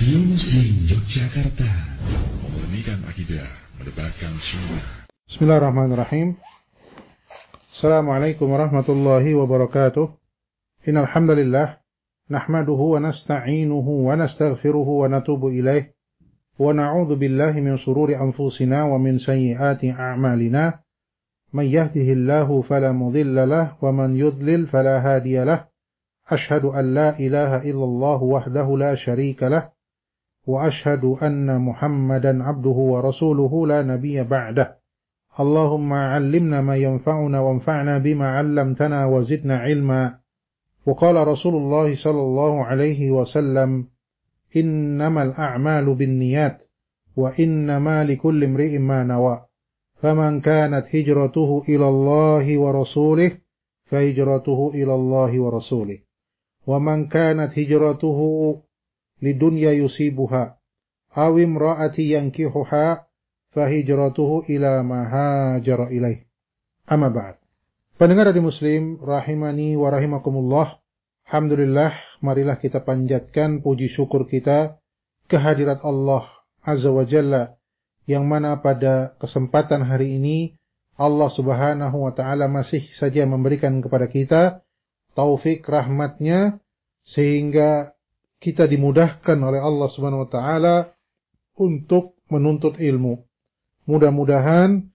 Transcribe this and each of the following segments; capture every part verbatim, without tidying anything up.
Radio Muslim Yogyakarta, memurnikan akidah, mendebarkan sunnah. Bismillahirrahmanirrahim. Assalamualaikum warahmatullahi wabarakatuh. Innal hamdalillah nahmaduhu wa nasta'inuhu wa nastaghfiruhu wa natubu ilaih wa na'udzu billahi min shururi anfusina wa min sayyiati a'malina. May yahdihillahu fala mudilla lahu wa man yudlil fala hadiya lahu. Ashhadu an la ilaha illallah wahdahu la syarika lahu wa ashhadu anna Muhammadan abduhu wa rasuluhu la nabiyya ba'dah. Allahumma 'allimna ma yanfa'una wanfa'na bima 'allamtana wa zidna 'ilma. Wa qala Rasulullah sallallahu alaihi wasallam, innamal a'malu binniyat wa innama likulli imri'in ma nawa. Faman kanat hijratuhu ila Allah wa rasulih fa hijratuhu ila Allah wa rasulih. Wa man kanat hijratuhu lidunya yusibuha aw imra'ati yankihuha fa hijratuhu ila ma hajara ilaih. Amma ba'd. Pendengar Radio Muslim rahimani wa rahimakumullah. Alhamdulillah, marilah kita panjatkan puji syukur kita kehadirat Allah Azza wa Jalla, yang mana pada kesempatan hari ini Allah Subhanahu wa taala masih saja memberikan kepada kita taufik rahmatnya sehingga kita dimudahkan oleh Allah Subhanahu wa taala untuk menuntut ilmu. Mudah-mudahan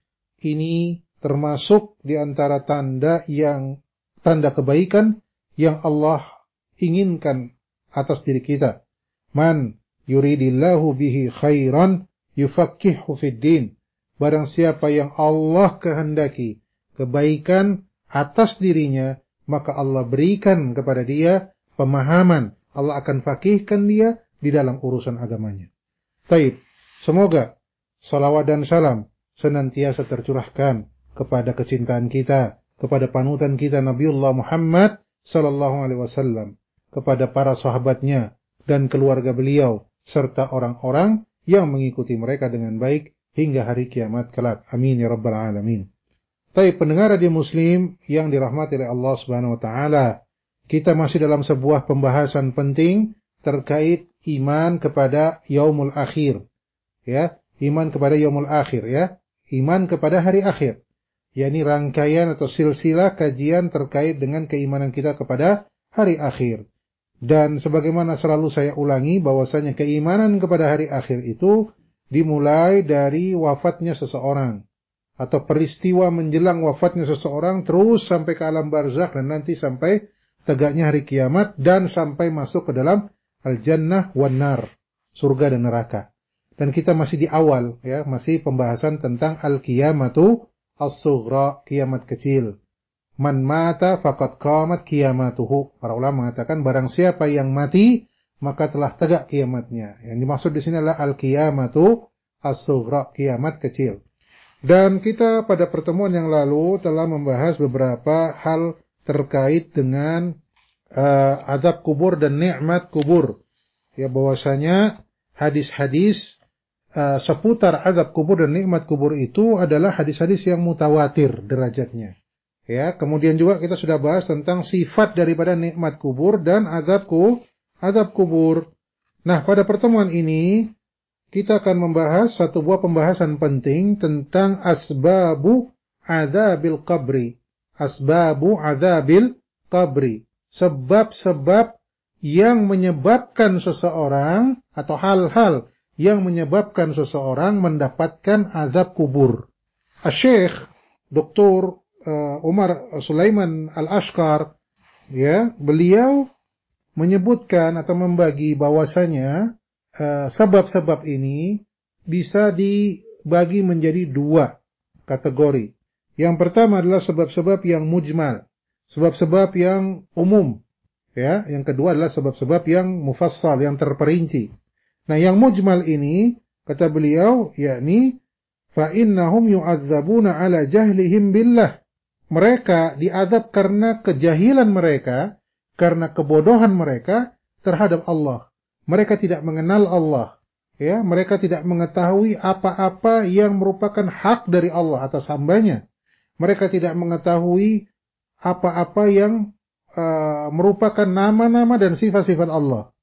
ini termasuk di antara tanda yang tanda kebaikan yang Allah inginkan atas diri kita. Man yuridillahu bihi khairan yufaqihu fid din. Barang siapa yang Allah kehendaki kebaikan atas dirinya, maka Allah berikan kepada dia pemahaman. Allah akan faqihkan dia di dalam urusan agamanya. Taib, semoga salawat dan salam senantiasa tercurahkan kepada kecintaan kita, kepada panutan kita Nabiullah Muhammad sallallahu alaihi wasallam, kepada para sahabatnya dan keluarga beliau, serta orang-orang yang mengikuti mereka dengan baik hingga hari kiamat kelak. Amin ya rabbal alamin. Taib, pendengar Radio Muslim yang dirahmati oleh Allah Subhanahu wa taala, kita masih dalam sebuah pembahasan penting terkait iman kepada yaumul akhir. Ya, iman kepada yaumul akhir ya. Iman kepada hari akhir. yakni rangkaian atau silsilah kajian terkait dengan keimanan kita kepada hari akhir. Dan sebagaimana selalu saya ulangi bahwasanya keimanan kepada hari akhir itu dimulai dari wafatnya seseorang atau peristiwa menjelang wafatnya seseorang terus sampai ke alam barzakh dan nanti sampai tegaknya hari kiamat dan sampai masuk ke dalam al-jannah wan nar, surga dan neraka. Dan kita masih di awal ya, masih pembahasan tentang al-qiyamatu as-sughra, kiamat kecil. Man mata faqad qamat qiyamatuhu. Para ulama mengatakan barang siapa yang mati maka telah tegak kiamatnya. Yang dimaksud di sini adalah al-qiyamatu as-sughra, kiamat kecil. Dan kita pada pertemuan yang lalu telah membahas beberapa hal terkait dengan uh, azab kubur dan nikmat kubur. Ya, bahwasanya hadis-hadis uh, seputar azab kubur dan nikmat kubur itu adalah hadis-hadis yang mutawatir derajatnya. Ya, kemudian juga kita sudah bahas tentang sifat daripada nikmat kubur dan azab ku, azab kubur. Nah, pada pertemuan ini kita akan membahas satu buah pembahasan penting tentang asbabu adzabil qabri. Asbabu adzabil qabri. Sebab-sebab yang menyebabkan seseorang atau hal-hal yang menyebabkan seseorang mendapatkan azab kubur. Asy-Syaikh Doktor uh, Umar Sulaiman Al-Ashqar, ya, beliau menyebutkan atau membagi bahwasanya Uh, sebab-sebab ini bisa dibagi menjadi dua kategori. Yang pertama adalah sebab-sebab yang mujmal, sebab-sebab yang umum, ya. Yang kedua adalah sebab-sebab yang mufassal, yang terperinci. Nah, yang mujmal ini kata beliau, yakni fa innahum yu'adzabuna ala jahlihim billah. Mereka diazab karena kejahilan mereka, karena kebodohan mereka terhadap Allah. Mereka tidak mengenal Allah, ya. Mereka tidak mengetahui apa-apa yang merupakan hak dari Allah atas hambanya. Mereka tidak mengetahui apa-apa yang uh, merupakan nama-nama dan sifat-sifat Allah.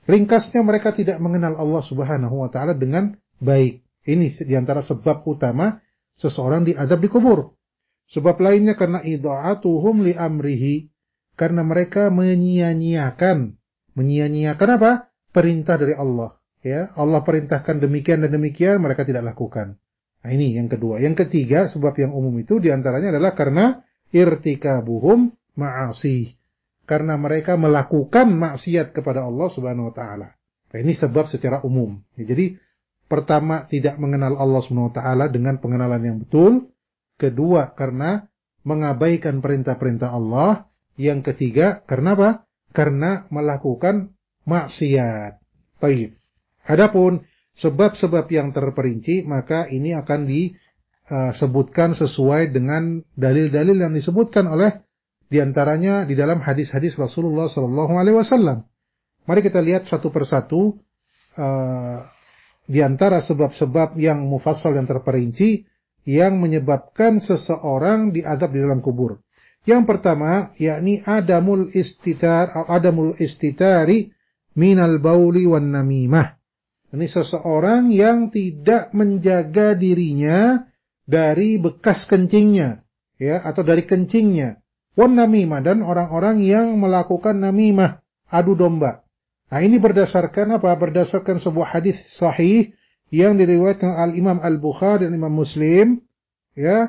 Ringkasnya mereka tidak mengenal Allah Subhanahu wa taala dengan baik. Ini diantara sebab utama seseorang diazab di kubur. Sebab lainnya karena idha'atuhum li amrihi, karena mereka menyia-nyiakan, menyia-nyiakan apa? Perintah dari Allah. Ya, Allah perintahkan demikian dan demikian, mereka tidak lakukan. Nah, ini yang kedua. Yang ketiga, sebab yang umum itu diantaranya adalah karena irtikabuhum ma'asi, karena mereka melakukan maksiat kepada Allah Subhanahu wa taala. Nah, ini sebab secara umum. Ya, jadi pertama, tidak mengenal Allah Subhanahu wa taala dengan pengenalan yang betul. Kedua, karena mengabaikan perintah-perintah Allah. Yang ketiga, karena apa? Karena melakukan maksiat. Baik. Adapun sebab-sebab yang terperinci, maka ini akan disebutkan sesuai dengan dalil-dalil yang disebutkan oleh diantaranya di dalam hadis-hadis Rasulullah Sallallahu Alaihi Wasallam. Mari kita lihat satu persatu uh, di antara sebab-sebab yang mufassal yang terperinci yang menyebabkan seseorang diazab di dalam kubur. Yang pertama, yakni adamul istitar, adamul istitari minal bauli wan namimah. Ini seseorang yang tidak menjaga dirinya dari bekas kencingnya, ya, atau dari kencingnya. Wan namimah, dan orang-orang yang melakukan namimah, adu domba. Nah, ini berdasarkan apa? Berdasarkan sebuah hadis sahih yang diriwayatkan Al-Imam Al-Bukhari dan Imam Muslim, ya,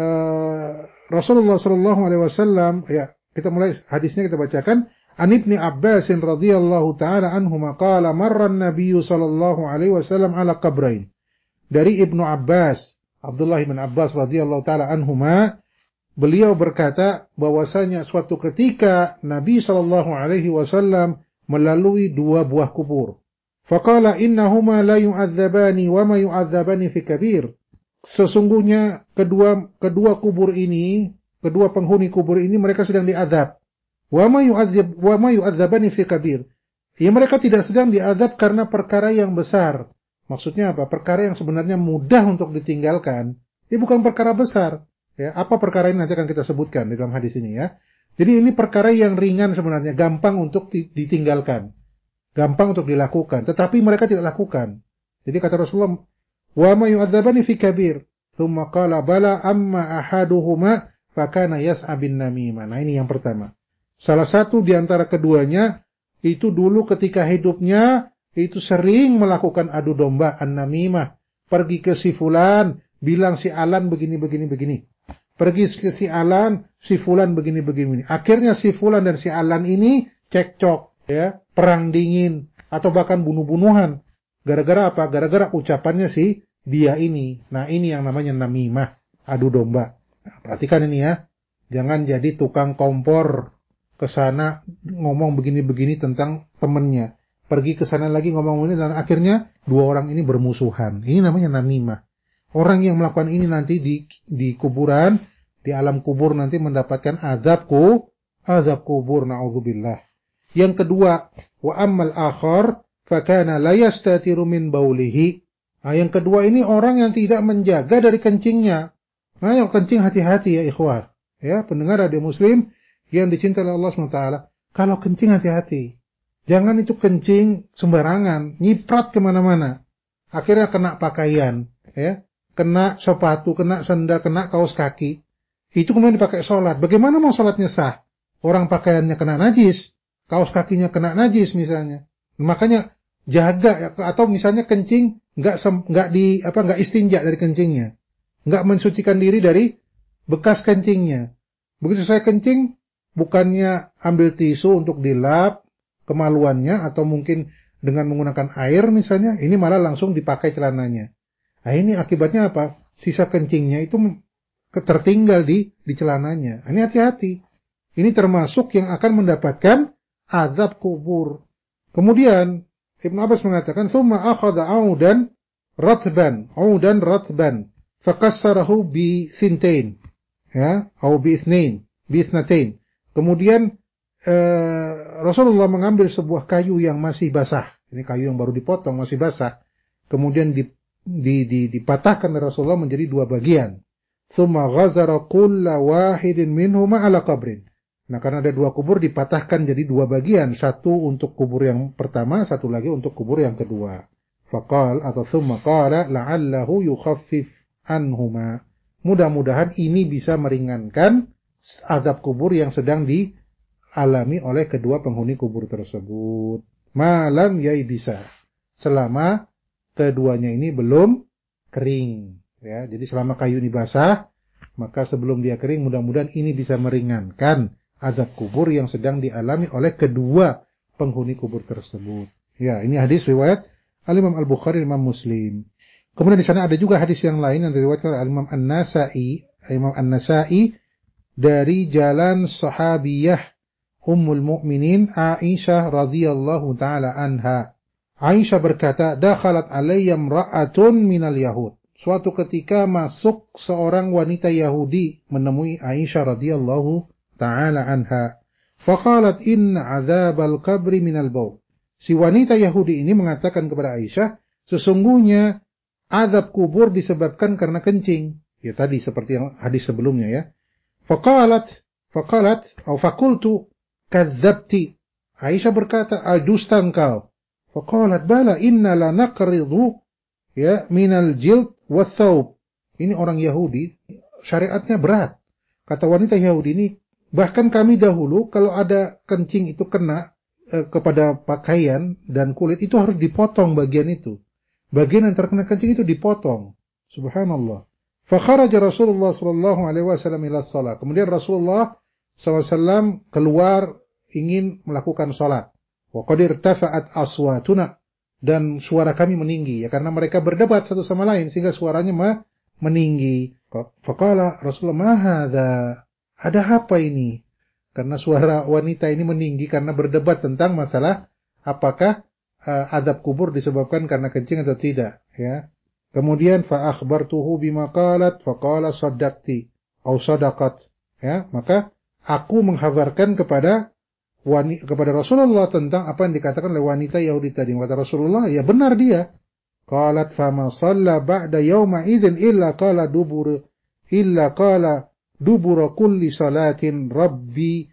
uh, Rasulullah sallallahu alaihi wasallam, ya, kita mulai hadisnya kita bacakan. An Ibni Abbas radhiyallahu taala anhuma qala marra an-nabiy sallallahu alaihi wasallam ala qabrain. Dari Ibnu Abbas, Abdullah bin Abbas radhiyallahu taala anhuma, beliau berkata bahwasanya suatu ketika Nabi sallallahu alaihi wasallam melalui dua buah kubur. Faqala innahuma la yu'adzabani wa ma yu'adzabani fi kabir. Sesungguhnya kedua kedua kubur ini, kedua penghuni kubur ini mereka sedang diazab. Wa ma yu'adzab wa ma yu'adzabani fi kabir. Ya, mereka tidak sedang diazab karena perkara yang besar. Maksudnya apa? Perkara yang sebenarnya mudah untuk ditinggalkan. Ini bukan perkara besar. Ya, apa perkara ini nanti akan kita sebutkan di dalam hadis ini, ya. Jadi ini perkara yang ringan sebenarnya, gampang untuk ditinggalkan. Gampang untuk dilakukan, tetapi mereka tidak lakukan. Jadi kata Rasulullah, wa ma yu'adzabani fi kabir. Tsumma qala bala amma ahaduhuma fa kana yas'a bin namimah. Nah, ini yang pertama. Salah satu di antara keduanya itu dulu ketika hidupnya itu sering melakukan adu domba, an-namimah. Pergi ke si fulan, bilang si Alan begini begini begini. Pergi ke si Alan, si fulan begini begini. Akhirnya si fulan dan si Alan ini cekcok, ya, perang dingin atau bahkan bunuh-bunuhan. Gara-gara apa? Gara-gara ucapannya si dia ini. Nah, ini yang namanya namimah, adu domba. Nah, perhatikan ini, ya. Jangan jadi tukang kompor ke sana ngomong begini-begini tentang temennya. Pergi ke sana lagi ngomong ini, dan akhirnya dua orang ini bermusuhan. Ini namanya namimah. Orang yang melakukan ini nanti di di kuburan, di alam kubur nanti mendapatkan azabku, azab kubur, na'udzubillah. Yang kedua, wa ammal akhar fa kana la yastatiru min baulihi. Nah, yang kedua ini orang yang tidak menjaga dari kencingnya. Nah, yang kencing hati-hati, ya ikhwar. Ya, pendengar radio Muslim yang dicintai oleh Allah subhanahu wa taala. Kalau kencing hati-hati. Jangan itu kencing sembarangan, nyiprat kemana-mana. Akhirnya kena pakaian, ya, kena sepatu, kena sandal, kena kaos kaki. Itu kemudian dipakai sholat. Bagaimana mau sholatnya sah? Orang pakaiannya kena najis, kaos kakinya kena najis misalnya. Makanya jaga, atau misalnya kencing nggak nggak di apa nggak istinja dari kencingnya, nggak mensucikan diri dari bekas kencingnya. Begitu saya kencing, bukannya ambil tisu untuk dilap kemaluannya atau mungkin dengan menggunakan air misalnya, ini malah langsung dipakai celananya. Nah, ini akibatnya apa? Sisa kencingnya itu tertinggal di di celananya. Ini hati-hati. Ini termasuk yang akan mendapatkan azab kubur. Kemudian Ibnu Abbas mengatakan, "Tsumma akhadha 'audan ratban, 'audan ratban, fakassarahu bi thintain." Ya, atau bi itsnain, bi itsnatain. Kemudian eh, Rasulullah mengambil sebuah kayu yang masih basah. Ini kayu yang baru dipotong, masih basah. Kemudian di, di, di, dipatahkan oleh Rasulullah menjadi dua bagian. Tsumma ghazara kulla wahidin minhuma ala qabrin. Nah, karena ada dua kubur dipatahkan jadi dua bagian. Satu untuk kubur yang pertama, satu lagi untuk kubur yang kedua. Faqal atau thumma qala la'allahu yukhaffif anhuma. Mudah-mudahan ini bisa meringankan azab kubur yang sedang dialami oleh kedua penghuni kubur tersebut. Malam yai bisa. Selama keduanya ini belum kering. Ya, jadi selama kayu ini basah, maka sebelum dia kering mudah-mudahan ini bisa meringankan azab kubur yang sedang dialami oleh kedua penghuni kubur tersebut. Ya, ini hadis riwayat Al-Imam Al-Bukhari, Imam Muslim. Kemudian di sana ada juga hadis yang lain yang diriwayatkan oleh Al-Imam An-Nasa'i, Imam An-Nasa'i dari jalan sahabiyah Ummul Mukminin Aisyah radhiyallahu taala anha. Aisyah berkata, "Dakhalat alayya imra'atun minal yahud." Suatu ketika masuk seorang wanita Yahudi menemui Aisyah radhiyallahu taala anha. Faqalat inna 'adzabal qabri minal baul. Si wanita Yahudi ini mengatakan kepada Aisyah, sesungguhnya azab kubur disebabkan karena kencing. Ya tadi seperti yang hadis sebelumnya ya. Faqalat, faqalat, atau fakultu, kadzabti. Aisyah berkata, dusta engkau. Faqalat bala inna la naqridu ya minal jild wathawb. Ini orang Yahudi, syariatnya berat. Kata wanita Yahudi ini, bahkan kami dahulu kalau ada kencing itu kena eh, kepada pakaian dan kulit itu harus dipotong bagian itu. Bagian yang terkena kencing itu dipotong. Subhanallah. Fakharaja Rasulullah sallallahu alaihi wasallam ila shalah. Kemudian Rasulullah sallallahu alaihi wasallam keluar ingin melakukan salat. Wa qad irtafa'at aswatuna, dan suara kami meninggi ya karena mereka berdebat satu sama lain sehingga suaranya meninggi. Faqala Rasulullah, "Ma hadza?" Ada apa ini? Karena suara wanita ini meninggi karena berdebat tentang masalah apakah uh, azab kubur disebabkan karena kencing atau tidak, ya. Kemudian fa akhbartuhu bima qalat faqala saddaqti atau sadaqat, ya. Maka aku menghabarkan kepada wanita, kepada Rasulullah tentang apa yang dikatakan oleh wanita Yahudi tadi. Kata Rasulullah, ya benar dia. Qalat fama shalla ba'da yawma idzin illa qala dubur illa qala dubura kulli salatin rabbi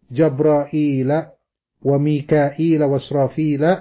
Jabraila wa Mikaila wa Israfila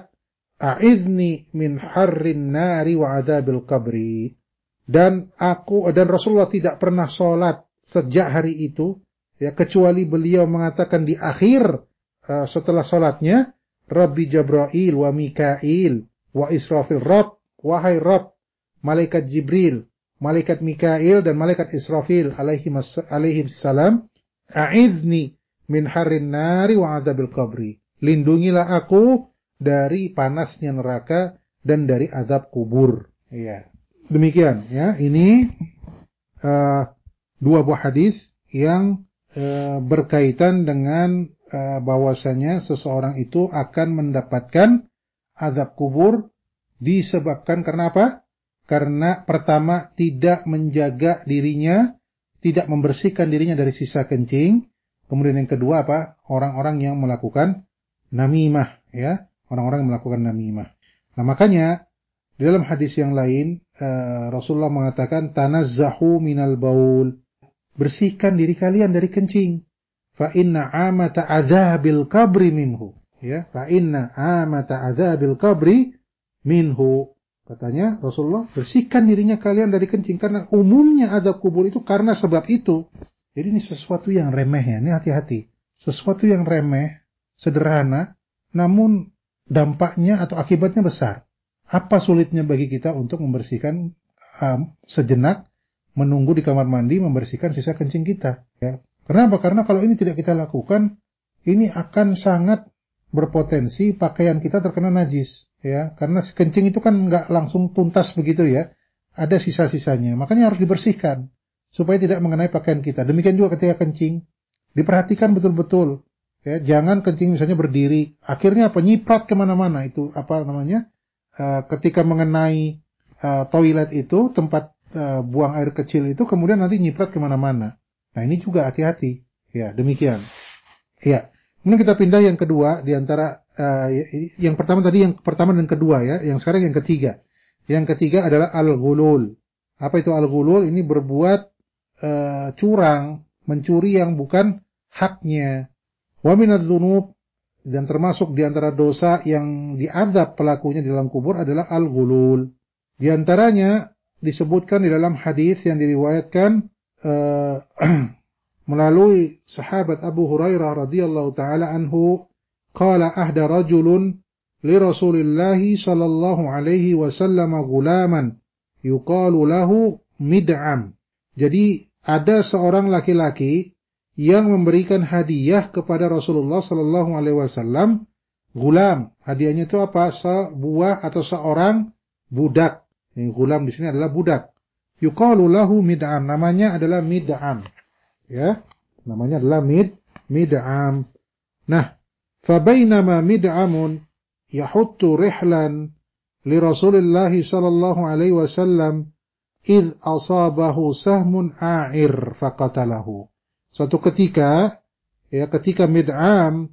a'idni min harrin nari wa adabil qabri. Dan aku dan Rasulullah tidak pernah sholat sejak hari itu ya kecuali beliau mengatakan di akhir uh, setelah sholatnya, Rabbi Jabrail wa Mikail wa Israfil, Rabb, wahai Rabb, malaikat Jibril, malaikat Mikail dan malaikat Israfil alaihi alaihi salam, a'idni min harrin nari wa adzabil qabri. Lindungilah aku dari panasnya neraka dan dari azab kubur. Ya. Demikian ya. Ini uh, dua buah hadis yang uh, berkaitan dengan uh, bahwasanya seseorang itu akan mendapatkan azab kubur disebabkan karena apa? Karena pertama tidak menjaga dirinya, tidak membersihkan dirinya dari sisa kencing. Kemudian yang kedua apa? Orang-orang yang melakukan namimah, ya, orang-orang yang melakukan namimah. Nah, makanya di dalam hadis yang lain uh, Rasulullah mengatakan tanazzahu minal baul. Bersihkan diri kalian dari kencing. Fa inna amata adzabil qabri minhu. Ya, fa inna amata adzabil qabri minhu. Katanya Rasulullah, bersihkan dirinya kalian dari kencing karena umumnya azab kubur itu karena sebab itu. Jadi ini sesuatu yang remeh ya, ini hati-hati. Sesuatu yang remeh, sederhana, namun dampaknya atau akibatnya besar. Apa sulitnya bagi kita untuk membersihkan um, sejenak, menunggu di kamar mandi, membersihkan sisa kencing kita. Ya. Kenapa? Karena kalau ini tidak kita lakukan, ini akan sangat berpotensi pakaian kita terkena najis. Ya, karena kencing itu kan nggak langsung tuntas begitu ya. Ada sisa-sisanya, makanya harus dibersihkan supaya tidak mengenai pakaian kita. Demikian juga ketika kencing, diperhatikan betul-betul. Ya, jangan kencing misalnya berdiri, akhirnya apa? Nyiprat kemana-mana. Itu apa namanya? Uh, ketika mengenai uh, toilet itu, tempat uh, buang air kecil itu, kemudian nanti nyiprat kemana-mana. Nah ini juga hati-hati. Ya, demikian. Ya, kemudian kita pindah yang kedua di antara uh, yang pertama tadi yang pertama dan kedua ya, yang sekarang yang ketiga. Yang ketiga adalah al-ghulul. Apa itu al-ghulul? Ini berbuat Uh, curang, mencuri yang bukan haknya, Wa minadz-dzunub, dan termasuk di antara dosa yang diazab pelakunya di dalam kubur adalah al-ghulul. Di antaranya disebutkan di dalam hadis yang diriwayatkan uh, melalui sahabat Abu Hurairah radhiyallahu taala anhu, qala ahda rajulun li Rasulillah sallallahu alaihi wasallam ghulaman yuqalu lahu Mid'am. Jadi ada seorang laki-laki yang memberikan hadiah kepada Rasulullah sallallahu alaihi wasallam gulam. Hadiahnya itu apa? Sebuah atau seorang budak. Ini gulam di sini adalah budak. Yuqalu lahu Mid'am. Namanya adalah Mid'am. Ya, namanya adalah Mid Mid'am. Nah, fa bainama Mid'amun yahuttu rihlan li Rasulillah sallallahu alaihi wasallam id asabahu sahmun a'ir faqatalahu. Suatu ketika, ya ketika Mid'am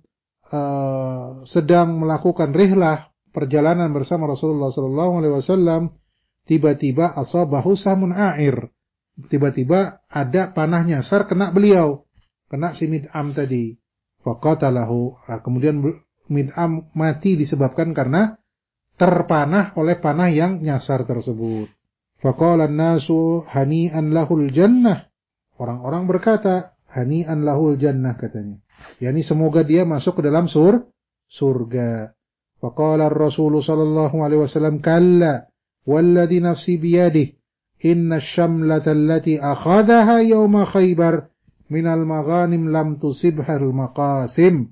uh, sedang melakukan rihlah perjalanan bersama Rasulullah sallallahu alaihi wasallam, tiba-tiba asabahu sahmun a'ir. Tiba-tiba ada panah nyasar kena beliau, kena si Mid'am tadi. Faqatalahu. Nah, kemudian Mid'am mati disebabkan karena terpanah oleh panah yang nyasar tersebut. Faqala an-nasu hani'an lahul jannah. Orang-orang berkata, hani'an lahul jannah katanya. Yani semoga dia masuk ke dalam sur surga. Faqala ar-Rasul sallallahu alaihi wasallam, kalla walladhi nafsi biyadihi inna asy-syamlata allati akhadhaha yawma Khaybar minal maghanim lam tusibha al-maqasim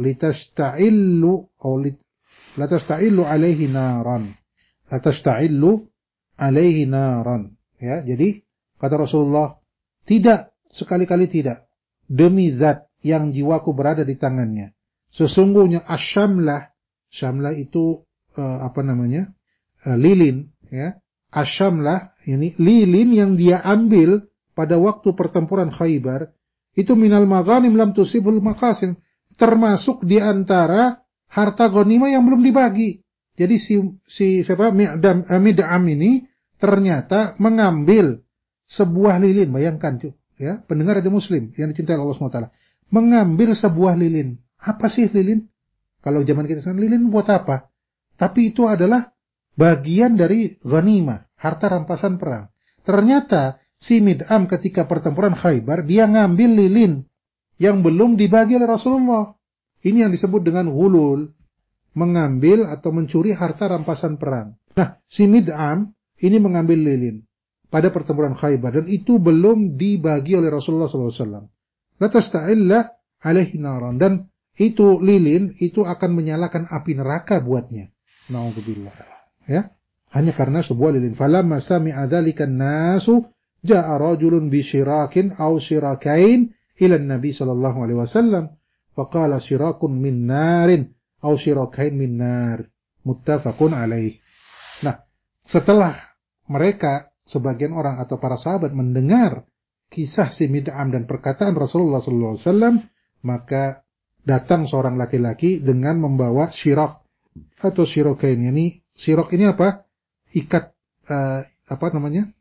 litasta'illu aw litasta'illu alaihi naran. Litasta'illu alaihi naran. Ya, jadi kata Rasulullah, tidak, sekali-kali tidak, demi zat yang jiwaku berada di tangannya, sesungguhnya asyamlah, syamlah itu uh, apa namanya, uh, lilin, ya, asyamlah ini lilin yang dia ambil pada waktu pertempuran Khaybar, itu minal maghanim lam tusibul maqasim, termasuk di antara harta ghanimah yang belum dibagi. Jadi si si siapa Mid'am, Mid'am ini ternyata mengambil sebuah lilin. Bayangkan tuh, ya, pendengar ada muslim yang dicintai Allah subhanahu wa taala, mengambil sebuah lilin. Apa sih lilin? Kalau zaman kita sekarang, lilin buat apa? Tapi itu adalah bagian dari ghanimah, harta rampasan perang. Ternyata si Mid'am ketika pertempuran Khaybar, dia ngambil lilin yang belum dibagi oleh Rasulullah. Ini yang disebut dengan ghulul, mengambil atau mencuri harta rampasan perang. Nah, si Mid'am ini mengambil lilin pada pertempuran Khaybar, dan itu belum dibagi oleh Rasulullah sallallahu alaihi wasallam. La tasta'illa alaihi naran, dan itu lilin itu akan menyalakan api neraka buatnya. Nauzubillah. Ya, hanya karena sebuah lilin. Falamma sami'a dzalika an-nasu ja'a rajulun bi syirakin aw syirakain ila an-nabi sallallahu alaihi wasallam faqala syirakun min narin aw syirakain min nar, muttafaqun alaih. Nah, setelah mereka, sebagian orang atau para sahabat mendengar kisah si Mid'am dan perkataan Rasulullah sallallahu alaihi wasallam, maka datang seorang laki-laki dengan membawa syirak atau syirakain. Ini syirak ini apa? Ikat uh, apa namanya?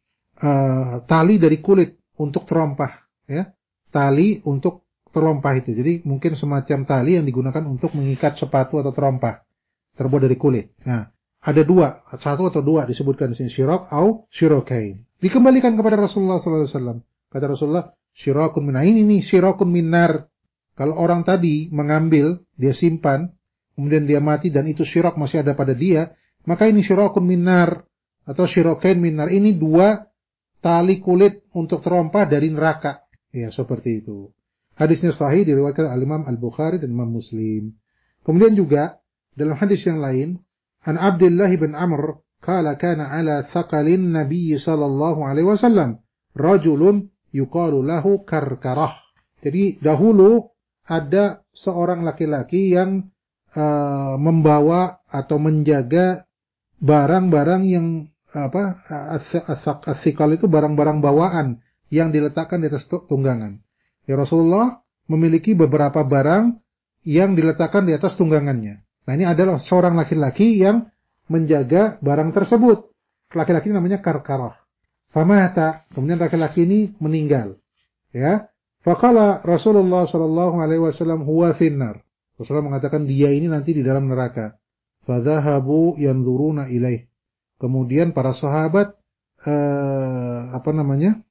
Uh, tali dari kulit untuk terompah, ya. Tali untuk terompah itu. Jadi mungkin semacam tali yang digunakan untuk mengikat sepatu atau terompah, terbuat dari kulit. Nah, ada dua, satu atau dua disebutkan di sini, syirak atau syirakain. Dikembalikan kepada Rasulullah sallallahu alaihi wasallam. Kata Rasulullah, syirakun min, ini nih syirakun minar. Kalau orang tadi mengambil, dia simpan, kemudian dia mati dan itu syirak masih ada pada dia, maka ini syirakun minar atau syirakain minar. Ini dua tali kulit untuk terompah dari neraka. Ya, seperti itu. Hadisnya sahih, diriwayatkan oleh Imam Al-Bukhari dan Imam Muslim. Kemudian juga dalam hadis yang lain, an Abdullah bin Amr qala kana ala thaqalin Nabi sallallahu alaihi wasallam rajulun yuqalu lahu Karkarah. Jadi dahulu ada seorang laki-laki yang uh, membawa atau menjaga barang-barang yang apa, as-thiqal itu barang-barang bawaan yang diletakkan di atas tunggangan. Ya, Rasulullah memiliki beberapa barang yang diletakkan di atas tunggangannya. Nah, ini adalah seorang laki-laki yang menjaga barang tersebut. Laki-laki ini namanya Karkarah. Famata, kemudian laki-laki ini meninggal. Ya, Faqala Rasulullah sallallahu alaihi wasallam huwa finnar. Rasulullah mengatakan dia ini nanti di dalam neraka. Fadhahabu yanzuruna ilaih. Kemudian para sahabat eh, apa namanya?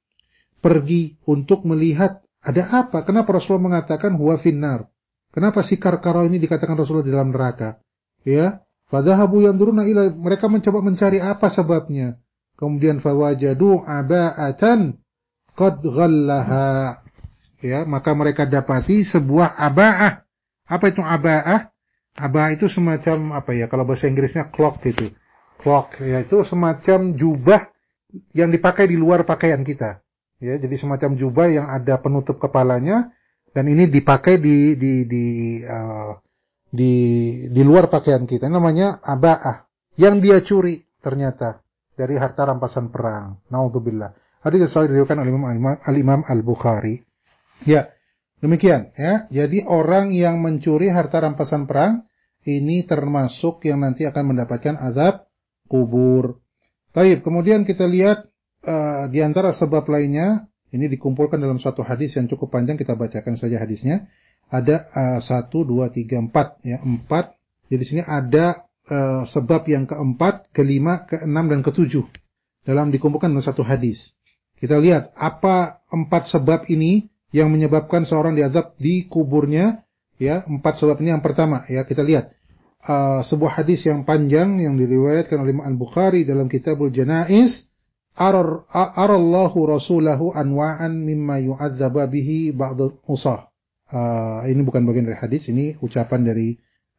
pergi untuk melihat ada apa? Kenapa Rasulullah mengatakan huwa finnar? Kenapa si Karkaro ini dikatakan Rasulullah di dalam neraka? Ya, fadhahabu yanzuruna ilaih. Mereka mencoba mencari apa sebabnya. Kemudian fawajadu aba'atan qad ghallaha. Ya, maka mereka dapati sebuah aba'ah. Apa itu aba'ah? Aba'ah itu semacam apa ya? Kalau bahasa Inggrisnya cloak gitu. Cloak, yaitu semacam jubah yang dipakai di luar pakaian kita. Ya, jadi semacam jubah yang ada penutup kepalanya dan ini dipakai di di di uh, di di luar pakaian kita. Ini namanya aba'ah. Yang dia curi ternyata dari harta rampasan perang. Naudzubillah. Hadis sahih diriwayatkan oleh Imam Al-Imam Al-Bukhari. Ya, demikian ya. Jadi orang yang mencuri harta rampasan perang ini termasuk yang nanti akan mendapatkan azab kubur. Baik, kemudian kita lihat uh, di antara sebab lainnya, ini dikumpulkan dalam satu hadis yang cukup panjang, kita bacakan saja hadisnya. Ada uh, satu, dua, tiga, empat, ya empat. Jadi di sini ada uh, sebab yang keempat, kelima, keenam dan ketujuh dalam dikumpulkan dalam satu hadis. Kita lihat apa empat sebab ini yang menyebabkan seorang diazab di kuburnya, ya, empat sebab ini. Yang pertama, ya, kita lihat uh, sebuah hadis yang panjang yang diriwayatkan oleh Imam Al-Bukhari dalam Kitabul Janaiz. Arar arallahu rasulahu anwa'an mimma yu'adzaba bihi ba'd usah. Uh, ini bukan bagian dari hadis, ini ucapan dari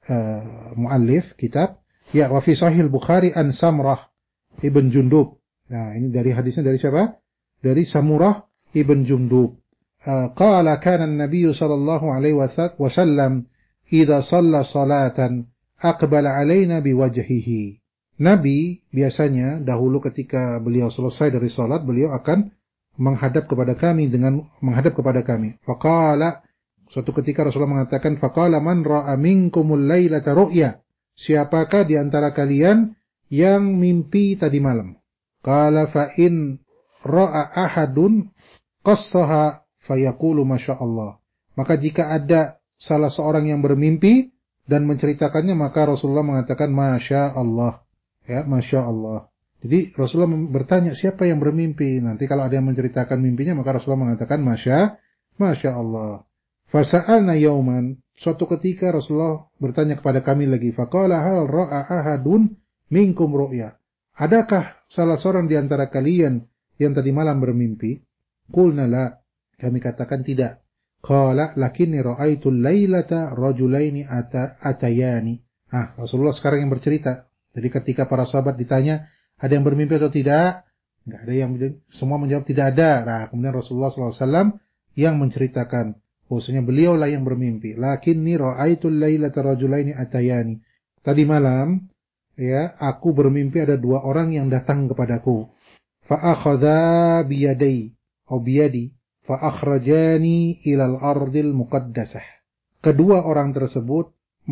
uh, muallif kitab. Ya, wa fi sahih Al-Bukhari an Samurah ibn Jundub. Nah, ini dari hadisnya dari siapa? Dari Samurah ibn Jundub. Qala kana an-nabiy sallallahu alaihi wasallam idza shalla salatan aqbala alaina biwajhihi. Nabi biasanya dahulu ketika beliau selesai dari salat, beliau akan menghadap kepada kami dengan menghadap kepada kami. Faqala, suatu ketika Rasulullah mengatakan, faqala man ra'a minkumul lailata ru'ya. Siapakah di antara kalian yang mimpi tadi malam? Qala fa in ra'a ahadun qassaha fayaqulu masyaallah. Maka jika ada salah seorang yang bermimpi dan menceritakannya, maka Rasulullah mengatakan masyaallah. Ya, masyaallah. Jadi Rasulullah bertanya siapa yang bermimpi. Nanti kalau ada yang menceritakan mimpinya, maka Rasulullah mengatakan masya masyaallah. Fasa'alna yauman. Suatu ketika Rasulullah bertanya kepada kami lagi, faqala hal ra'a ahadun minkum ru'ya. Adakah salah seorang di antara kalian yang tadi malam bermimpi? Qulna la. Kami katakan tidak. Qala lakinni ra'aitul lailata rajulaini ata atayani. Nah, Rasulullah sekarang yang bercerita. Jadi ketika para sahabat ditanya, ada yang bermimpi atau tidak? Enggak ada yang, semua menjawab tidak ada. Nah, kemudian Rasulullah shallallahu alaihi wasallam yang menceritakan, bahwasanya beliaulah yang bermimpi. Lakinni ra'aitul lailata rajulaini atayani. Tadi malam, ya, aku bermimpi ada dua orang yang datang kepadaku. Fa akhadha biyadai atau biyadi fa akhrajani ilal ardil muqaddasah. Kedua orang tersebut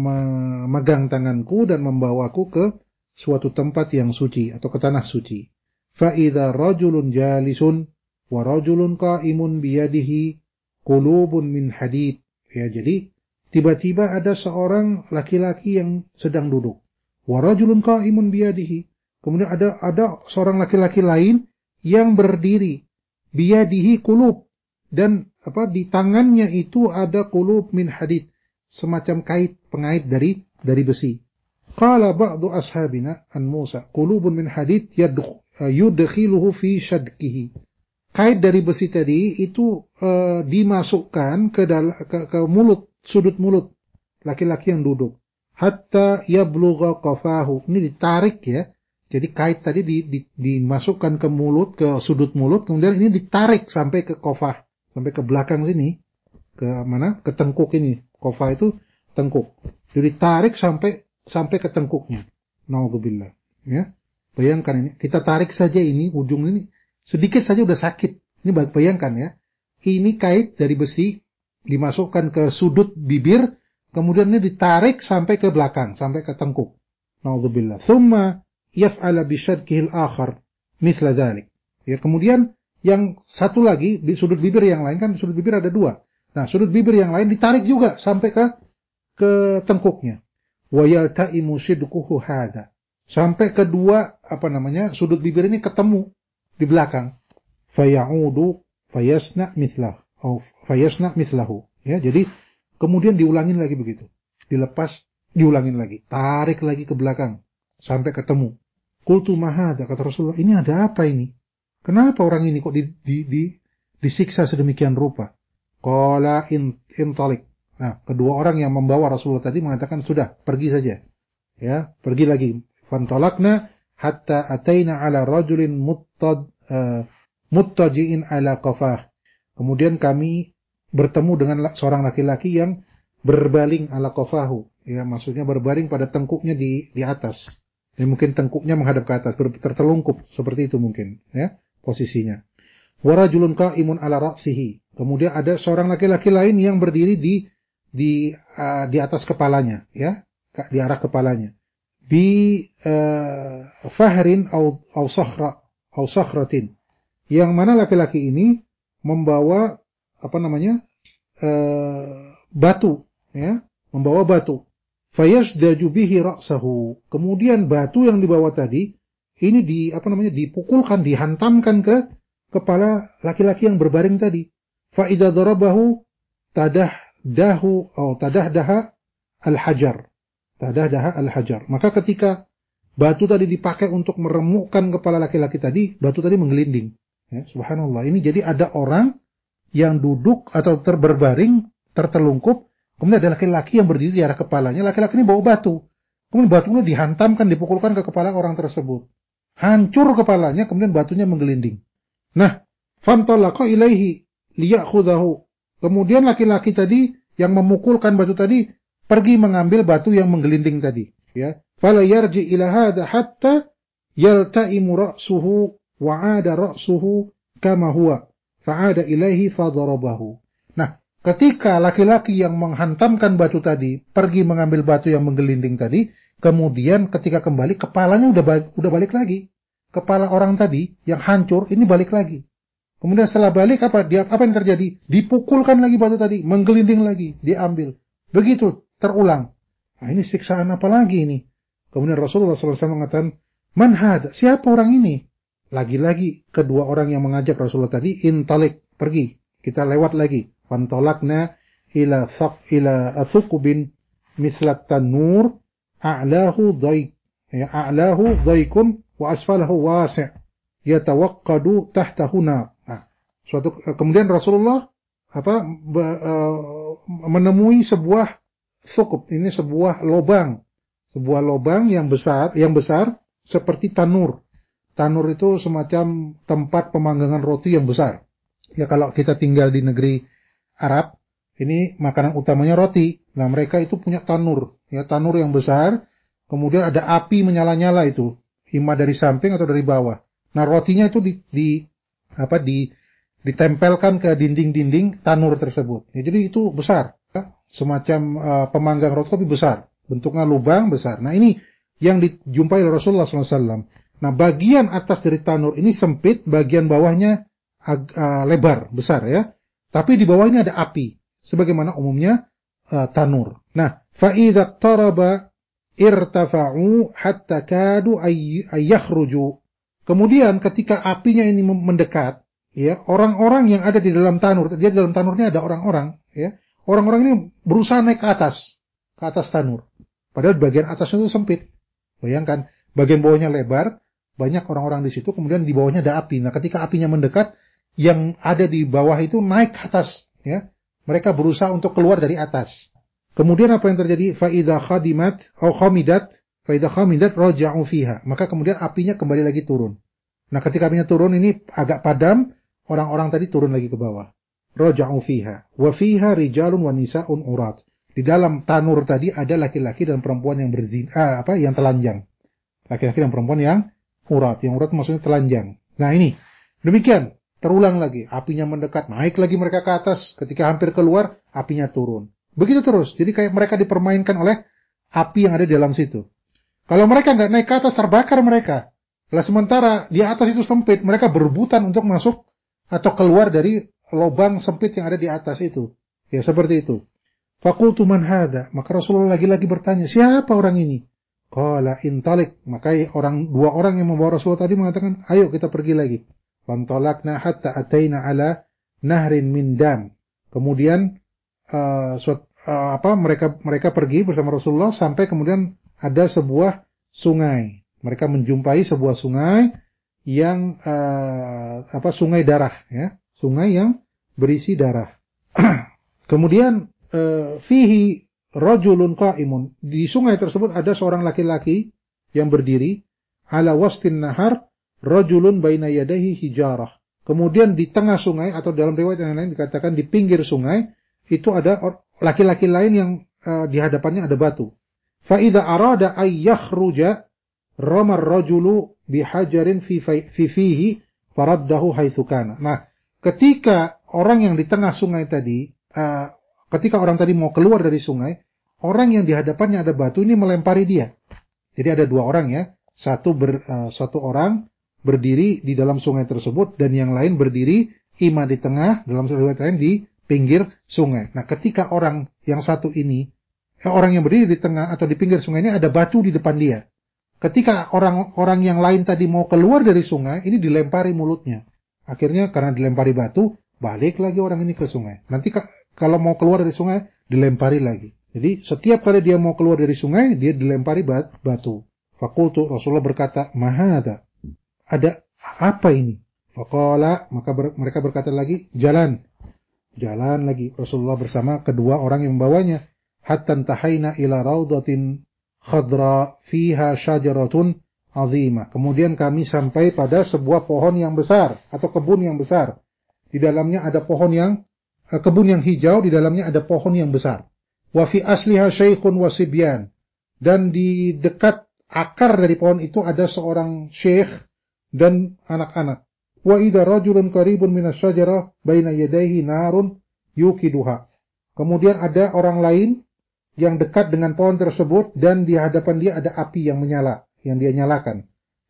memegang tanganku dan membawaku ke suatu tempat yang suci atau ke tanah suci. Fa idza rajulun jalisun wa rajulun qa'imun biyadihi qulubun min hadid. Ya, jadi tiba-tiba ada seorang laki-laki yang sedang duduk. Wa rajulun qa'imun biyadihi. Kemudian ada ada seorang laki-laki lain yang berdiri. Biyadihi qulub, dan apa di tangannya itu ada qulub min hadid, semacam kait pengait dari dari besi. Qala ba'du ashabina an Musa qulubun min hadid yudkhiluhu fi shadkihi. Kait dari besi tadi itu uh, dimasukkan ke, dal- ke ke mulut, sudut mulut laki-laki yang duduk. Hatta yablugha qafahu. Ini ditarik ya. Jadi kait tadi di, di, dimasukkan ke mulut, ke sudut mulut, kemudian ini ditarik sampai ke qafah, sampai ke belakang sini. Ke mana? Ke tengkuk ini. Qafah itu tengkuk. Jadi ditarik sampai sampai ke tengkuknya. Nauzubillah. Ya. Bayangkan ini, kita tarik saja ini ujung ini sedikit saja udah sakit. Ini bayangkan ya. Ini kait dari besi dimasukkan ke sudut bibir, kemudian ini ditarik sampai ke belakang, sampai ke tengkuk. Nauzubillah. Tsumma yaf'ala bi syadkihi al-akhar mithla dzalik. Ya, kemudian yang satu lagi di sudut bibir yang lain, kan sudut bibir ada dua. Nah, sudut bibir yang lain ditarik juga sampai ke ke tengkuknya. Wa yalta'imu shidquhu hadha. Sampai kedua apa namanya? Sudut bibir ini ketemu di belakang. Fayaudu fayasna mithlahu atau fayasna mithlahu. Ya, jadi kemudian diulangin lagi begitu. Dilepas, diulangin lagi. Tarik lagi ke belakang sampai ketemu. Qultu ma hadha, kata Rasulullah, ini ada apa ini? Kenapa orang ini kok di, di, di, disiksa sedemikian rupa? Qala in, intalik. Nah, kedua orang yang membawa Rasulullah tadi mengatakan, sudah, pergi saja. Ya, pergi lagi. Fantalakna hatta ataina ala rajulin muttad, uh, muttaji'in ala qafah. Kemudian kami bertemu dengan seorang laki-laki yang berbaling ala qafahu. Ya, maksudnya berbaring pada tengkuknya di, di atas. Ya, mungkin tengkuknya menghadap ke atas, tertelungkup. Seperti itu mungkin, ya. Posisinya. Warajulun qa'imun ala ra'sihi. Kemudian ada seorang laki-laki lain yang berdiri di di uh, di atas kepalanya, ya, di arah kepalanya. Bi uh, fahrin au au sakhra au sakhratin. Yang mana laki-laki ini membawa apa namanya? Uh, batu, ya, membawa batu. Fayashdaju bihi ra'sahu. Kemudian batu yang dibawa tadi ini di apa namanya dipukulkan, dihantamkan ke kepala laki-laki yang berbaring tadi. Fa idza darabahu tadahdahu atau tadahdaha al-hajar. Tadahdaha al-hajar. Maka ketika batu tadi dipakai untuk meremukkan kepala laki-laki tadi, batu tadi menggelinding. Ya, subhanallah. Ini jadi ada orang yang duduk atau terberbaring, tertelungkup, kemudian ada laki-laki yang berdiri di arah kepalanya, laki-laki ini bawa batu. Kemudian batunya dihantamkan, dipukulkan ke kepala orang tersebut. Hancur kepalanya, kemudian batunya menggelinding. Nah, fantalaqa ilaihi liya'khudhahu. Kemudian laki-laki tadi yang memukulkan batu tadi pergi mengambil batu yang menggelinding tadi, ya. Fala yarji ila hadha hatta yalta'imu ra'suhu wa 'ada ra'suhu kama huwa. Fa'ada ilaihi fadarabahu. Nah, ketika laki-laki yang menghantamkan batu tadi pergi mengambil batu yang menggelinding tadi, kemudian ketika kembali kepalanya udah balik, udah balik lagi. Kepala orang tadi yang hancur ini balik lagi. Kemudian setelah balik apa dia apa yang terjadi? Dipukulkan lagi batu tadi, menggelinding lagi, diambil. Begitu terulang. Nah, ini siksaan apa lagi ini? Kemudian Rasulullah shallallahu alaihi wasallam mengatakan, "Man hada? Siapa orang ini?" Lagi-lagi kedua orang yang mengajak Rasulullah tadi intalik, pergi. Kita lewat lagi. Fantolakna ila thaq ila athuqbin mislat tanur a'lahu dhaik. Ya, a'lahu dhaikun wa asfalahu wasi' yatawaqqadu tahtahu nar. Nah, suatu kemudian Rasulullah apa be, uh, menemui sebuah thuqb, ini sebuah lobang. Sebuah lobang yang besar, yang besar seperti tanur. Tanur itu semacam tempat pemanggangan roti yang besar. Ya, kalau kita tinggal di negeri Arab, ini makanan utamanya roti. Nah, mereka itu punya tanur, ya, tanur yang besar. Kemudian ada api menyala-nyala itu, imma dari samping atau dari bawah. Nah, rotinya itu di, di apa di ditempelkan ke dinding-dinding tanur tersebut. Ya, jadi itu besar, ya, semacam uh, pemanggang roti tapi besar, bentuknya lubang besar. Nah, ini yang dijumpai oleh Rasulullah shallallahu alaihi wasallam. Nah, bagian atas dari tanur ini sempit, bagian bawahnya ag- uh, lebar, besar, ya. Tapi di bawah ini ada api, sebagaimana umumnya uh, tanur. Nah, fa idza taraba irtafa'u hatta kadu ay yakhruju. Kemudian ketika apinya ini mendekat, ya, orang-orang yang ada di dalam tanur, dia di dalam tanurnya ada orang-orang, ya. Orang-orang ini berusaha naik ke atas, ke atas tanur. Padahal bagian atasnya itu sempit. Bayangkan, bagian bawahnya lebar, banyak orang-orang di situ, kemudian di bawahnya ada api. Nah, ketika apinya mendekat, yang ada di bawah itu naik ke atas, ya. Mereka berusaha untuk keluar dari atas. Kemudian apa yang terjadi? Fa idza khadimat atau khamidat, fa idza khamidat raja'u fiha. Maka kemudian apinya kembali lagi turun. Nah, ketika apinya turun ini agak padam, orang-orang tadi turun lagi ke bawah. Raja'u fiha. Wa fiha rijalun wa nisa'un urat. Di dalam tanur tadi ada laki-laki dan perempuan yang berzina, ah, apa? Yang telanjang. Laki-laki dan perempuan yang urat. Yang urat maksudnya telanjang. Nah, ini demikian, terulang lagi. Apinya mendekat, naik lagi mereka ke atas. Ketika hampir keluar, apinya turun. Begitu terus. Jadi kayak mereka dipermainkan oleh api yang ada di dalam situ. Kalau mereka nggak naik ke atas, terbakar mereka. Lah sementara di atas itu sempit, mereka berebutan untuk masuk atau keluar dari lubang sempit yang ada di atas itu. Ya, seperti itu. Faqultu man hadha? Maka Rasulullah lagi-lagi bertanya, siapa orang ini? Qala intalik. Maka orang dua orang yang membawa Rasulullah tadi mengatakan, ayo kita pergi lagi. Fantalakna hatta ataina ala nahrin min dam. Kemudian uh, suat, uh, apa mereka mereka pergi bersama Rasulullah sampai kemudian ada sebuah sungai. Mereka menjumpai sebuah sungai yang uh, apa sungai darah, ya, sungai yang berisi darah. Kemudian uh, fihi rajulun qa'imun. Di sungai tersebut ada seorang laki-laki yang berdiri. Ala wastin nahar rajulun baina yadayhi hijarah. Kemudian di tengah sungai atau dalam riwayat yang lain dikatakan di pinggir sungai itu ada laki-laki lain yang uh, di hadapannya ada batu. Fa idza arada ay yakhruja ramar rajulu bihajarin fi fi fihi faraddahu haitsu kana. Nah, ketika orang yang di tengah sungai tadi uh, ketika orang tadi mau keluar dari sungai, orang yang di hadapannya ada batu ini melempari dia. Jadi ada dua orang ya, satu ber, uh, satu orang berdiri di dalam sungai tersebut dan yang lain berdiri imam di tengah, dalam riwayat lain di pinggir sungai. Nah, ketika orang yang satu ini, eh, orang yang berdiri di tengah atau di pinggir sungai ini ada batu di depan dia. Ketika orang-orang yang lain tadi mau keluar dari sungai, ini dilempari mulutnya. Akhirnya karena dilempari batu, balik lagi orang ini ke sungai. Nanti kalau mau keluar dari sungai, dilempari lagi. Jadi setiap kali dia mau keluar dari sungai, dia dilempari batu. Fakultu, Rasulullah berkata, mahada. Ada apa ini? Faqala, maka ber, mereka berkata lagi, jalan. Jalan lagi. Rasulullah bersama kedua orang yang membawanya. Hatta tahaina ila raudatin khadra fiha syajaratun azimah. Kemudian kami sampai pada sebuah pohon yang besar atau kebun yang besar. Di dalamnya ada pohon yang kebun yang hijau, di dalamnya ada pohon yang besar. Wa fi asliha syaikhun wa sibyan. Dan di dekat akar dari pohon itu ada seorang syekh dan anak-anak. Wa idza rajulun qaribun minas syajarah baina yadayhi narun yukiduha. Kemudian ada orang lain yang dekat dengan pohon tersebut dan di hadapan dia ada api yang menyala, yang dia nyalakan.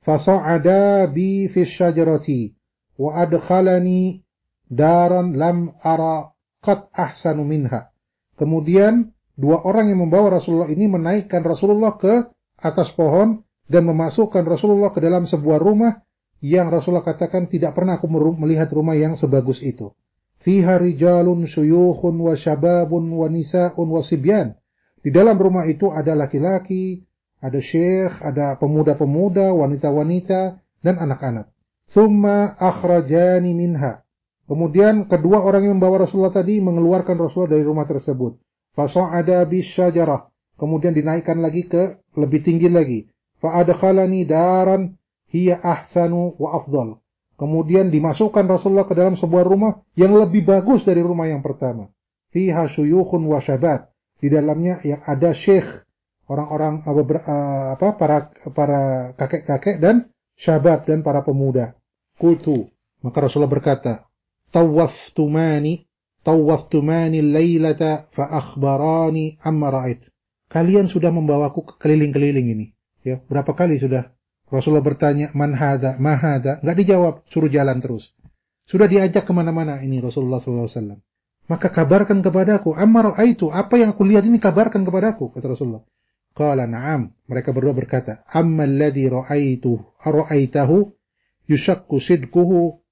Fasa'ada bi fis syajarati wa adkhalani daran lam ara qad ahsanu minha. Kemudian dua orang yang membawa Rasulullah ini menaikkan Rasulullah ke atas pohon dan memasukkan Rasulullah ke dalam sebuah rumah yang Rasulullah katakan tidak pernah aku melihat rumah yang sebagus itu. Fiha rijalun syuyukhun wa syababun wa nisa'un wa sibyan. Di dalam rumah itu ada laki-laki, ada syekh, ada pemuda-pemuda, wanita-wanita dan anak-anak. Thumma akhrajani minha. Kemudian kedua orang yang membawa Rasulullah tadi mengeluarkan Rasulullah dari rumah tersebut. Fasa'ada bisyajarah. Kemudian dinaikkan lagi ke lebih tinggi lagi. Fa'adkhalani daran hiya ahsanu wa afdal. Kemudian dimasukkan Rasulullah ke dalam sebuah rumah yang lebih bagus dari rumah yang pertama. Fiha syuyukhun wa syabab. Di dalamnya yang ada syekh, orang-orang apa para para kakek-kakek dan syabab dan para pemuda. Qultu, maka Rasulullah berkata, "Tawaftumani, tawaftumani lailata fa akhbarani amma ra'ait." Kalian sudah membawaku keliling-keliling ini. Ya, berapa kali sudah Rasulullah bertanya, man hadha, ma hadha, enggak dijawab, suruh jalan terus. Sudah diajak kemana-mana ini Rasulullah sallallahu alaihi wasallam. Maka kabarkan kepadaku, amma ra'aitu, apa yang aku lihat ini kabarkan kepadaku, kata Rasulullah. Qala na'am, mereka berdua berkata, amma alladhi ra'aitu, ra'aitahu yushakku sidquhu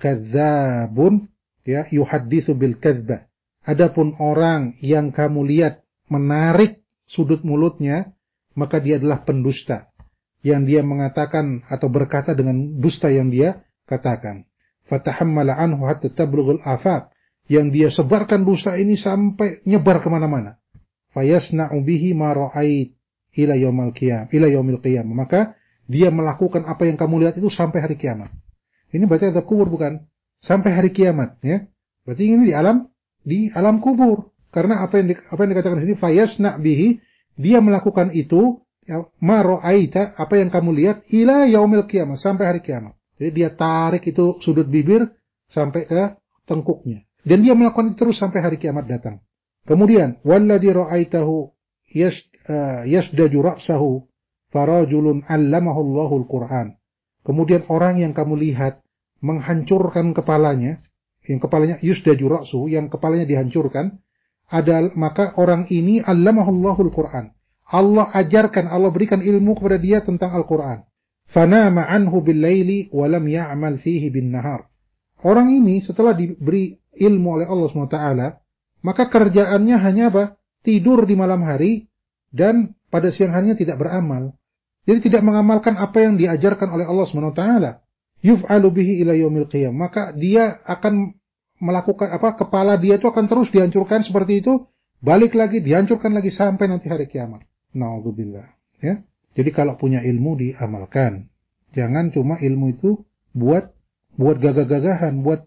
fakadzabun, ya, yuhadditsu bil kadzbah. Adapun orang yang kamu lihat menarik sudut mulutnya, maka dia adalah pendusta. Yang dia mengatakan atau berkata dengan dusta yang dia katakan. Fatahammala anhu hatta tablughul afaq. Yang dia sebarkan dusta ini sampai nyebar kemana-mana. Fayasna'u bihi ma ra'ait ila yaumil qiyam, ila yaumil qiyam. Maka dia melakukan apa yang kamu lihat itu sampai hari kiamat. Ini berarti azab kubur bukan? Sampai hari kiamat, ya. Berarti ini di alam di alam kubur. Karena apa yang di, apa yang dikatakan di sini fayasna' bihi, dia melakukan itu ya, ma ra'aita, apa yang kamu lihat ila yaumil qiyamah, sampai hari kiamat. Jadi dia tarik itu sudut bibir sampai ke tengkuknya. Dan dia melakukan itu terus sampai hari kiamat datang. Kemudian walladzi ra'aitahu yasdaju ra'sahu farajulun 'allamahu Allahul Qur'an. Kemudian orang yang kamu lihat menghancurkan kepalanya, yang kepalanya yusdaju ra'suhu, yang kepalanya dihancurkan, ada maka orang ini allamahullahu al-Qur'an. Allah ajarkan, Allah berikan ilmu kepada dia tentang Al-Qur'an. Fanama anhu bil-laili wa lam ya'mal fihi bin-nahar. Orang ini setelah diberi ilmu oleh Allah subhanahu wa taala, maka kerjaannya hanya apa? Tidur di malam hari dan pada siang harinya tidak beramal. Jadi tidak mengamalkan apa yang diajarkan oleh Allah subhanahu wa taala. Yuf'alu bihi ila yaumil qiyam. Maka dia akan melakukan apa? Kepala dia itu akan terus dihancurkan seperti itu, balik lagi dihancurkan lagi sampai nanti hari kiamat. Na'udzubillah. Ya. Jadi kalau punya ilmu diamalkan. Jangan cuma ilmu itu buat buat gagah-gagahan, buat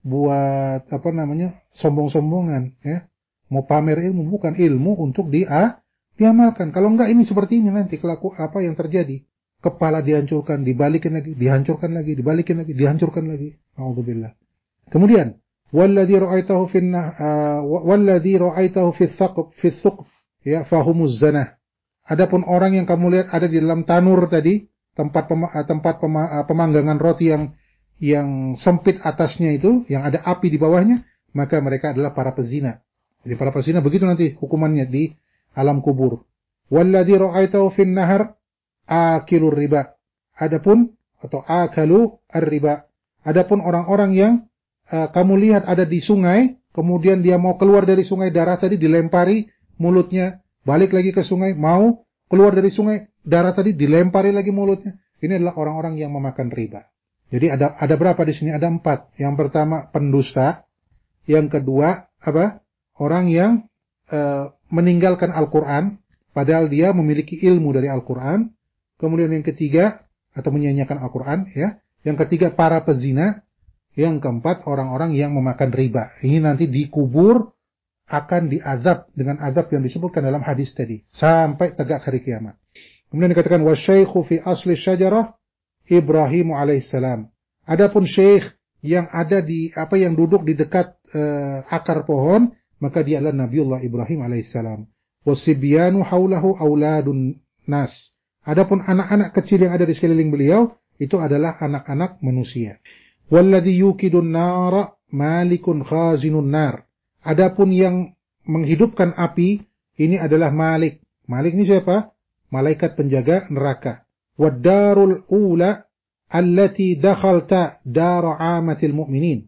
buat apa namanya? sombong-sombongan, ya. Mau pamer ilmu, bukan ilmu untuk dia diamalkan. Kalau enggak ini seperti ini nanti kelaku apa yang terjadi? Kepala dihancurkan, dibalikin lagi, dihancurkan lagi, dibalikin lagi, dihancurkan lagi. A'udzubillah. Kemudian, walladzi ra'aitahu finna uh, walladzi ra'aitahu fi thaqb fi thuqb ya fahumuz zanah. Adapun orang yang kamu lihat ada di dalam tanur tadi, tempat pema, tempat pema, pemanggangan roti yang yang sempit atasnya itu, yang ada api di bawahnya, maka mereka adalah para pezina. Jadi para pezina begitu nanti hukumannya di alam kubur. Walladzi ra'aitahu fin nahar akilur riba. Adapun atau akalu ar-riba. Adapun orang-orang yang uh, kamu lihat ada di sungai, kemudian dia mau keluar dari sungai, darah tadi dilempari mulutnya, balik lagi ke sungai, mau keluar dari sungai, darah tadi dilempari lagi mulutnya. Ini adalah orang-orang yang memakan riba. Jadi ada ada berapa di sini? Ada empat. Yang pertama pendusta, yang kedua apa? Orang yang uh, meninggalkan Al-Quran, padahal dia memiliki ilmu dari Al-Quran. Kemudian yang ketiga, atau menyanyiakan Al-Quran, ya. Yang ketiga para pezina. Yang keempat orang-orang yang memakan riba. Ini nanti dikubur, akan diazab dengan azab yang disebutkan dalam hadis tadi sampai tegak hari kiamat. Kemudian dikatakan wasyaikhu fi asli syajarah Ibrahim alaihissalam. Adapun syekh yang ada di apa yang duduk di dekat uh, akar pohon, maka dia adalah Nabiullah Ibrahim alaihissalam. Wasibyanu haulahu auladun nas. Adapun anak-anak kecil yang ada di sekeliling beliau itu adalah anak-anak manusia. Walladzi yukidun nara malikun khazinun nar. Adapun yang menghidupkan api, ini adalah Malik. Malik ini siapa? Malaikat penjaga neraka. Waddarul ula allati dakhalta dara amatil mu'minin.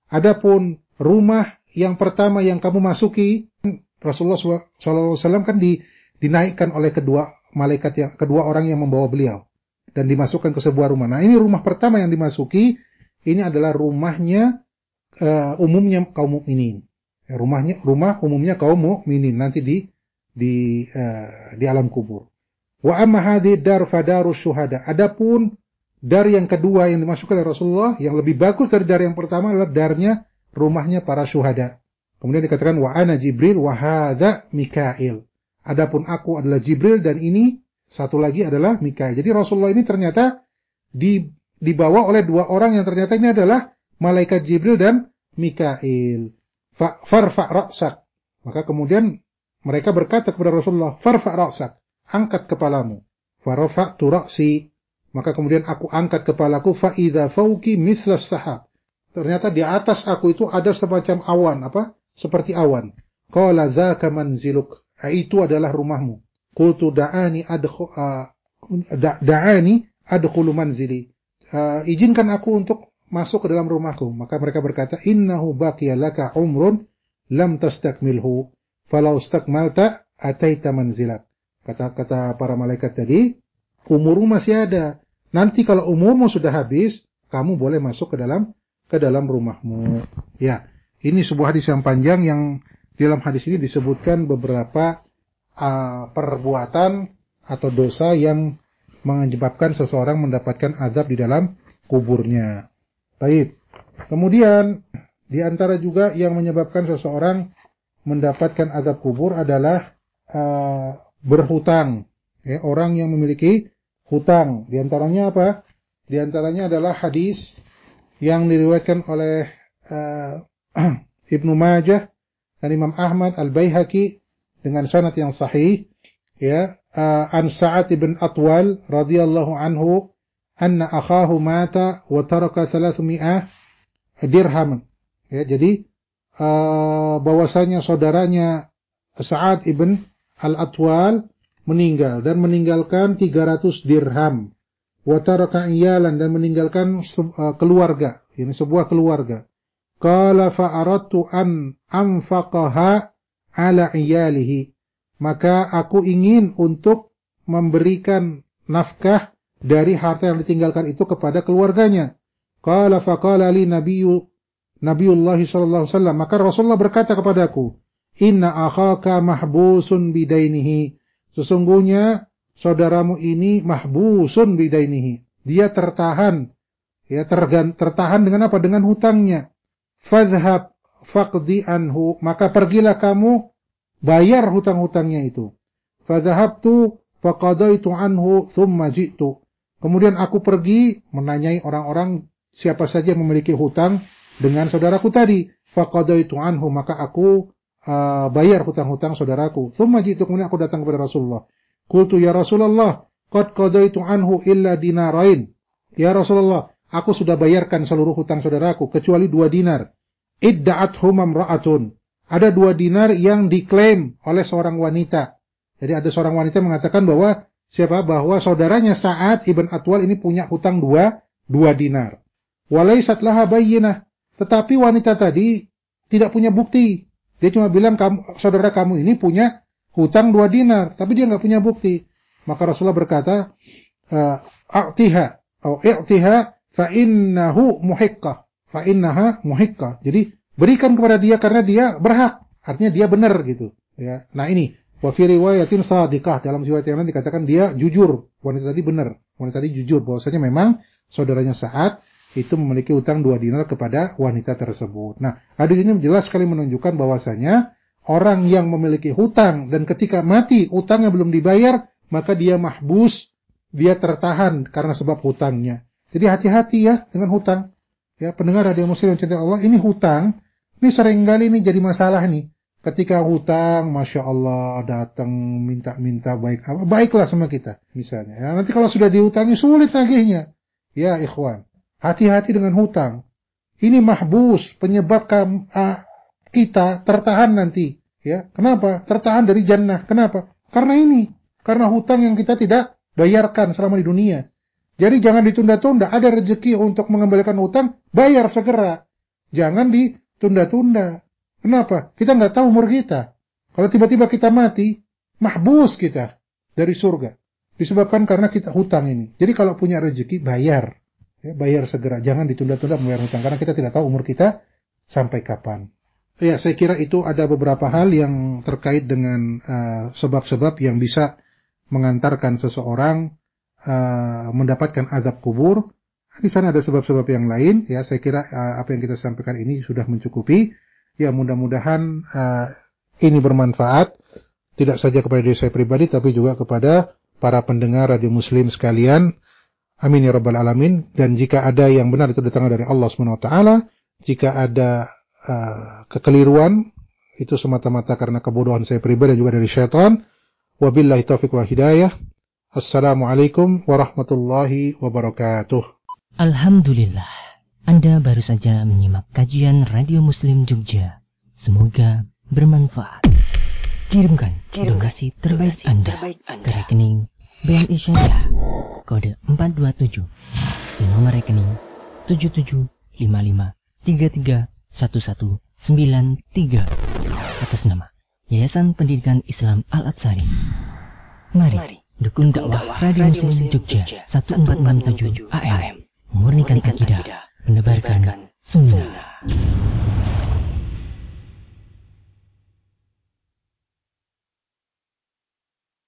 Adapun rumah yang pertama yang kamu masuki, Rasulullah shallallahu alaihi wasallam kan di, dinaikkan oleh kedua malaikat yang kedua orang yang membawa beliau dan dimasukkan ke sebuah rumah. Nah, ini rumah pertama yang dimasuki, ini adalah rumahnya uh, umumnya kaum mukminin. Rumahnya rumah umumnya kaum mukminin nanti di di uh, di alam kubur. Wa amma hadhihi dar fadarus syuhada. Adapun dar yang kedua yang dimasukkan oleh Rasulullah yang lebih bagus dari dar yang pertama adalah darnya rumahnya para syuhada. Kemudian dikatakan wa ana Jibril wa hadza Mikail. Adapun aku adalah Jibril dan ini satu lagi adalah Mikail. Jadi Rasulullah ini ternyata di, dibawa oleh dua orang yang ternyata ini adalah malaikat Jibril dan Mikail. Farfa' ra'sak. Maka kemudian mereka berkata kepada Rasulullah, farfa' ra'sak, angkat kepalamu. Farafa'tu ra'si. Maka kemudian aku angkat kepalaku, fa idza fawqi mithlas sahab. Ternyata di atas aku itu ada semacam awan, apa? Seperti awan. Qala dzaka manziluk. Itu adalah rumahmu. Qultu da'ani adkhu uh, da'ani adkhulu manzili. Uh, izinkan aku untuk masuk ke dalam rumahku. Maka mereka berkata, innahu baqiya laka umrun lam tastakmilhu falau istakmalta ataita manzilak. Kata-kata para malaikat tadi, umurmu masih ada. Nanti kalau umurmu sudah habis, kamu boleh masuk ke dalam ke dalam rumahmu. Ya, ini sebuah hadis yang panjang yang di dalam hadis ini disebutkan beberapa uh, perbuatan atau dosa yang menyebabkan seseorang mendapatkan azab di dalam kuburnya. Baik. Kemudian di antara juga yang menyebabkan seseorang mendapatkan azab kubur adalah uh, berhutang. Ya, orang yang memiliki hutang. Di antaranya apa? Di antaranya adalah hadis yang diriwayatkan oleh uh, Ibnu Majah dan Imam Ahmad Al-Baihaqi dengan sanad yang sahih. Ya, uh, an Sa'ad bin Atwal radhiyallahu anhu anna akhahu mata wa taraka thalathmi'ah dirham. Ya, jadi uh, bahwasanya saudaranya Sa'ad ibn Al-Atwal meninggal dan meninggalkan tiga ratus dirham. Wa taraka iyalan, dan meninggalkan uh, keluarga, ini sebuah keluarga. Qala fa aradtu an anfaqaha ala iyalihi, maka aku ingin untuk memberikan nafkah dari harta yang ditinggalkan itu kepada keluarganya. Qala fa qala li nabiyyu Nabiullah sallallahu alaihi wasallam, maka Rasulullah berkata kepadaku, inna akhaka mahbusun bidainihi, sesungguhnya saudaramu ini mahbusun bidainihi, dia tertahan, ya tergan, tertahan dengan apa? Dengan hutangnya. Fadhhab faqdi anhu, maka pergilah kamu bayar hutang-hutangnya itu. Fadhahabtu faqadaitu anhu thumma ji'tu, kemudian aku pergi menanyai orang-orang siapa saja yang memiliki hutang dengan saudaraku tadi. Faqadaitu anhu, maka aku uh, bayar hutang-hutang saudaraku. Thumma ji'tu, kemudian aku datang kepada Rasulullah. Qultu ya Rasulullah, qad qadaitu anhu illa dinarain. Ya Rasulullah, aku sudah bayarkan seluruh hutang saudaraku kecuali dua dinar. Idda'athum imra'atun, ada dua dinar yang diklaim oleh seorang wanita. Jadi ada seorang wanita mengatakan bahwa siapa? Bahwa saudaranya Sa'ad ibn Atwal ini punya hutang dua, dua dinar. Walaysat laha bayyinah, tetapi wanita tadi tidak punya bukti. Dia cuma bilang kamu, saudara kamu ini punya hutang dua dinar, tapi dia nggak punya bukti. Maka Rasulullah berkata, a'tiha atau i'tiha fa innahu muhiqqah, fa innaha muhiqqah. Jadi berikan kepada dia karena dia berhak, artinya dia benar gitu. Ya. Nah ini wa fi riwayatin shadiqah, dalam riwayat yang lain dikatakan dia jujur. Wanita tadi benar, wanita tadi jujur bahwasanya memang saudaranya Sa'ad itu memiliki utang dua dinar kepada wanita tersebut. Nah, hadis ini jelas sekali menunjukkan bahwasanya orang yang memiliki hutang dan ketika mati utangnya belum dibayar, maka dia mahbus, dia tertahan karena sebab hutangnya. Jadi hati-hati ya dengan hutang. Ya, pendengar radio muslim yang cinta Allah, ini hutang, ini seringkali ini jadi masalah nih. Ketika hutang, Masya Allah, datang minta-minta baik apa, baiklah sama kita, misalnya. Ya, nanti kalau sudah dihutangi, sulit nagihnya. Ya, ikhwan. Hati-hati dengan hutang. Ini mahbus, penyebab kita tertahan nanti. Ya, kenapa? Tertahan dari jannah. Kenapa? Karena ini. Karena hutang yang kita tidak bayarkan selama di dunia. Jadi jangan ditunda-tunda. Ada rezeki untuk mengembalikan hutang, bayar segera. Jangan ditunda-tunda. Kenapa? Kita nggak tahu umur kita. Kalau tiba-tiba kita mati, mahbus kita dari surga. Disebabkan karena kita hutang ini. Jadi kalau punya rezeki, bayar. Ya, bayar segera, jangan ditunda-tunda membayar hutang karena kita tidak tahu umur kita sampai kapan. Ya, saya kira itu ada beberapa hal yang terkait dengan uh, sebab-sebab yang bisa mengantarkan seseorang uh, mendapatkan azab kubur. Di sana ada sebab-sebab yang lain. Ya, saya kira uh, apa yang kita sampaikan ini sudah mencukupi. Ya, mudah-mudahan uh, ini bermanfaat tidak saja kepada diri saya pribadi, tapi juga kepada para pendengar radio Muslim sekalian. Amin ya rabbal alamin. Dan jika ada yang benar itu datangnya dari Allah subhanahu wa taala, jika ada uh, kekeliruan itu semata-mata karena kebodohan saya pribadi dan juga dari syaitan. Wabillahi taufiq wal hidayah. Assalamualaikum warahmatullahi wabarakatuh. Alhamdulillah, Anda baru saja menyimak kajian Radio Muslim Jogja. Semoga bermanfaat. Kirimkan donasi terbaik Anda ke rekening B N I Syariah kode empat dua tujuh di nomor rekening tujuh tujuh lima lima tiga tiga satu satu sembilan tiga atas nama Yayasan Pendidikan Islam Al-Atsari. Mari dukung dakwah Radio Muslim Jogja seribu empat ratus enam puluh tujuh A M, memurnikan akidah, menebarkan sunnah.